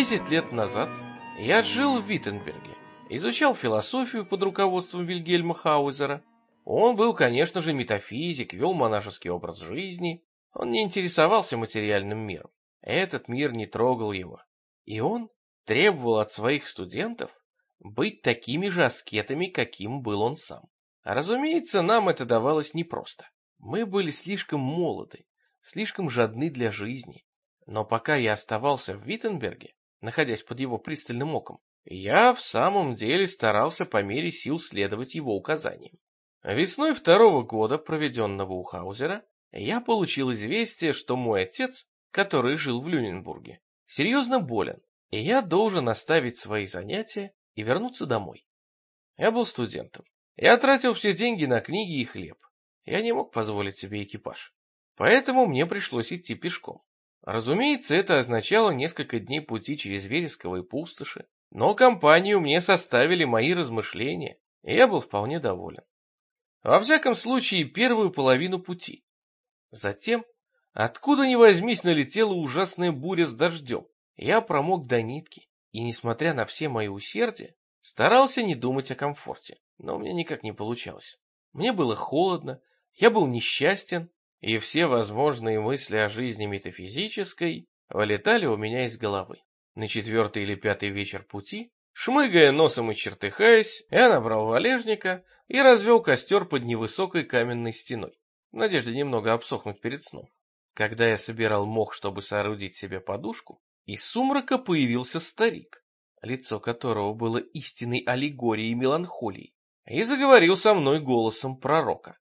10 лет назад я жил в Виттенберге, изучал философию под руководством Вильгельма Хаузера. Он был, конечно же, метафизик, вел монашеский образ жизни. Он не интересовался материальным миром. Этот мир не трогал его. И он требовал от своих студентов быть такими же аскетами, каким был он сам. Разумеется, нам это давалось непросто. Мы были слишком молоды, слишком жадны для жизни. Но пока я оставался в Виттенберге, находясь под его пристальным оком, я в самом деле старался по мере сил следовать его указаниям. Весной второго года, проведенного у Хаузера, я получил известие, что мой отец, который жил в Люненбурге, серьезно болен, и я должен оставить свои занятия и вернуться домой. Я был студентом. Я тратил все деньги на книги и хлеб. Я не мог позволить себе экипаж. Поэтому мне пришлось идти пешком. Разумеется, это означало несколько дней пути через вересковые пустоши, но компанию мне составили мои размышления, и я был вполне доволен. Во всяком случае, первую половину пути. Затем, откуда ни возьмись, налетела ужасная буря с дождем. Я промок до нитки, и, несмотря на все мои усердия, старался не думать о комфорте, но у меня никак не получалось. Мне было холодно, я был несчастен, и все возможные мысли о жизни метафизической вылетали у меня из головы. На 4-й или 5-й вечер пути, шмыгая носом и чертыхаясь, я набрал валежника и развел костер под невысокой каменной стеной, в надежде немного обсохнуть перед сном. Когда я собирал мох, чтобы соорудить себе подушку, из сумрака появился старик, лицо которого было истинной аллегорией меланхолии, и заговорил со мной голосом пророка.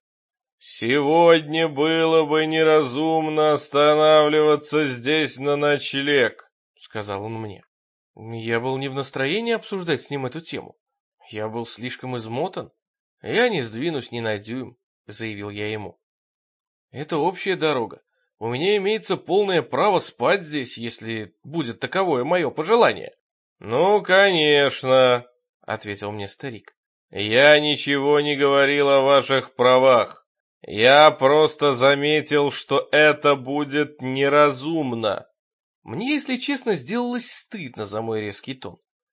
«Сегодня было бы неразумно останавливаться здесь на ночлег», — сказал он мне. Я был не в настроении обсуждать с ним эту тему. Я был слишком измотан. «Я не сдвинусь ни на дюйм», — заявил я ему. «Это общая дорога. У меня имеется полное право спать здесь, если будет таковое мое пожелание». «Ну, конечно», — ответил мне старик. «Я ничего не говорил о ваших правах. Я просто заметил, что это будет неразумно». Мне, если честно, сделалось стыдно за мой резкий тон.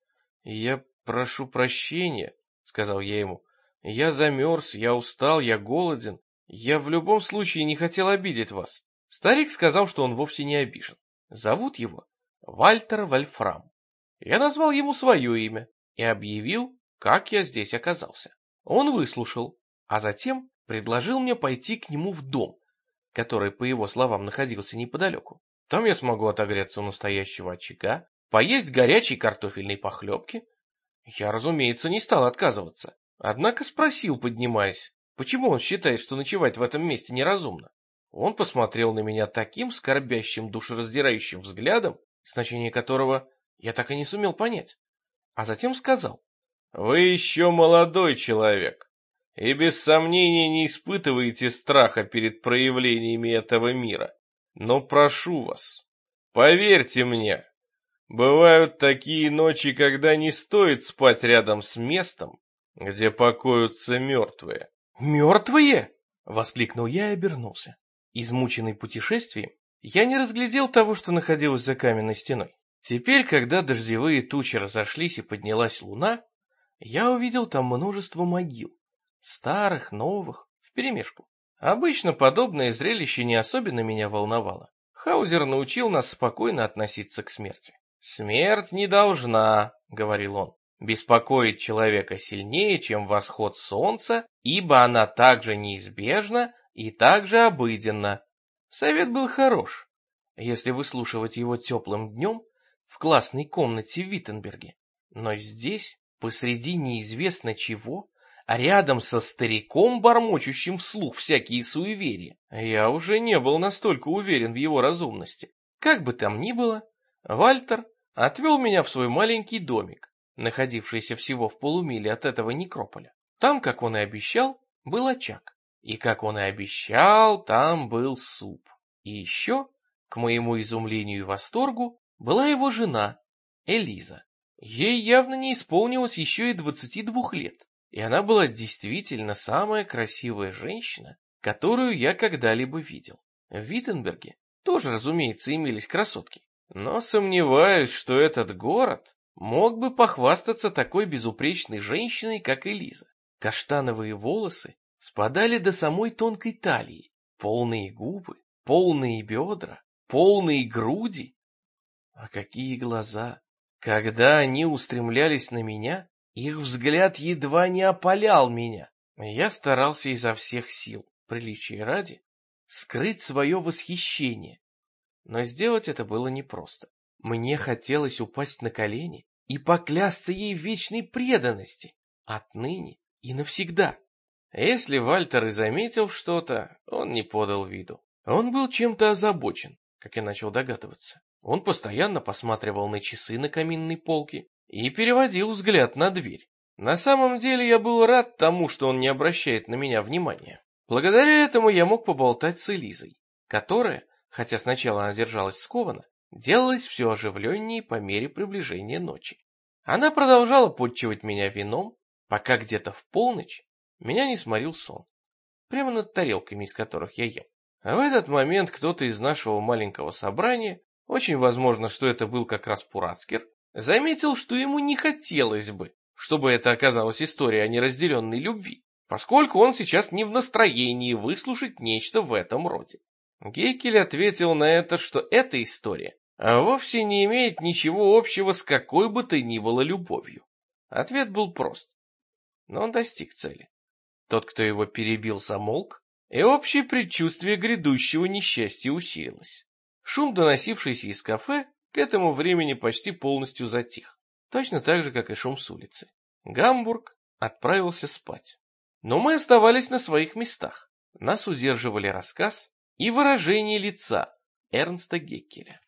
«Я прошу прощения», — сказал я ему. «Я замерз, я устал, я голоден. Я в любом случае не хотел обидеть вас». Старик сказал, что он вовсе не обижен. Зовут его Вальтер Вольфрам. Я назвал ему свое имя и объявил, как я здесь оказался. Он выслушал, а затем предложил мне пойти к нему в дом, который, по его словам, находился неподалеку. Там я смогу отогреться у настоящего очага, поесть горячей картофельной похлебки. Я, разумеется, не стал отказываться, однако спросил, поднимаясь, почему он считает, что ночевать в этом месте неразумно. Он посмотрел на меня таким скорбящим, душераздирающим взглядом, значение которого я так и не сумел понять, а затем сказал: «Вы еще молодой человек, и без сомнения не испытываете страха перед проявлениями этого мира. Но прошу вас, поверьте мне, бывают такие ночи, когда не стоит спать рядом с местом, где покоятся мертвые». «Мертвые?» — воскликнул я и обернулся. Измученный путешествием, я не разглядел того, что находилось за каменной стеной. Теперь, когда дождевые тучи разошлись и поднялась луна, я увидел там множество могил, старых, новых, вперемешку. Обычно подобное зрелище не особенно меня волновало. Хаузер научил нас спокойно относиться к смерти. «Смерть не должна, — говорил он, — беспокоить человека сильнее, чем восход солнца, ибо она также неизбежна и также обыденна». Совет был хорош, если выслушивать его теплым днем в классной комнате в Виттенберге. Но здесь, посреди неизвестно чего, а рядом со стариком, бормочущим вслух всякие суеверия, я уже не был настолько уверен в его разумности. Как бы там ни было, Вальтер отвел меня в свой маленький домик, находившийся всего в полумиле от этого некрополя. Там, как он и обещал, был очаг. И, как он и обещал, там был суп. И еще, к моему изумлению и восторгу, была его жена, Элиза. Ей явно не исполнилось еще и 22 лет, и она была действительно самая красивая женщина, которую я когда-либо видел. В Виттенберге тоже, разумеется, имелись красотки, Но сомневаюсь, что этот город мог бы похвастаться такой безупречной женщиной, как Элиза. Каштановые волосы спадали до самой тонкой талии, полные губы, полные бедра, полные груди. А какие глаза! Когда они устремлялись на меня, их взгляд едва не опалял меня. Я старался изо всех сил, приличия ради, скрыть свое восхищение. Но сделать это было непросто. Мне хотелось упасть на колени и поклясться ей в вечной преданности, отныне и навсегда. Если Вальтер и заметил что-то, он не подал виду. Он был чем-то озабочен, как я начал догадываться. Он постоянно посматривал на часы на каминной полке и переводил взгляд на дверь. На самом деле я был рад тому, что он не обращает на меня внимания. Благодаря этому я мог поболтать с Элизой, которая, хотя сначала она держалась скованно, делалась все оживленнее по мере приближения ночи. Она продолжала подчивать меня вином, пока где-то в полночь меня не сморил сон, прямо над тарелками, из которых я ел. А в этот момент кто-то из нашего маленького собрания, очень возможно, что это был как раз Пурацкер, заметил, что ему не хотелось бы, чтобы это оказалась история о неразделенной любви, поскольку он сейчас не в настроении выслушать нечто в этом роде. Геккель ответил на это, что эта история вовсе не имеет ничего общего с какой бы то ни было любовью. Ответ был прост, но он достиг цели. Тот, кто его перебил, замолк, и общее предчувствие грядущего несчастья усилилось. Шум, доносившийся из кафе, к этому времени почти полностью затих, точно так же, как и шум с улицы. Гамбург отправился спать. Но мы оставались на своих местах. Нас удерживали рассказ и выражение лица Эрнста Геккеля.